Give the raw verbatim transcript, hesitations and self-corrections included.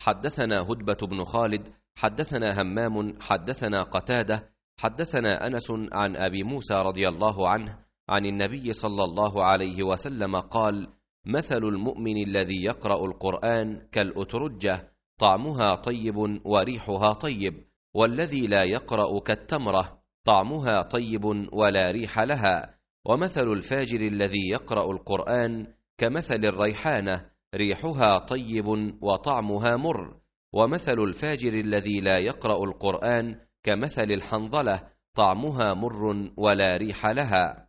حدثنا هدبة بن خالد حدثنا همام حدثنا قتادة حدثنا أنس عن أبي موسى رضي الله عنه عن النبي صلى الله عليه وسلم قال: مثل المؤمن الذي يقرأ القرآن كالأترجة طعمها طيب وريحها طيب، والذي لا يقرأ كالتمرة طعمها طيب ولا ريح لها. ومثل الفاجر الذي يقرأ القرآن كمثل الريحانة ريحها طيب وطعمها مر. ومثل الفاجر الذي لا يقرأ القرآن كمثل الحنظلة طعمها مر ولا ريح لها.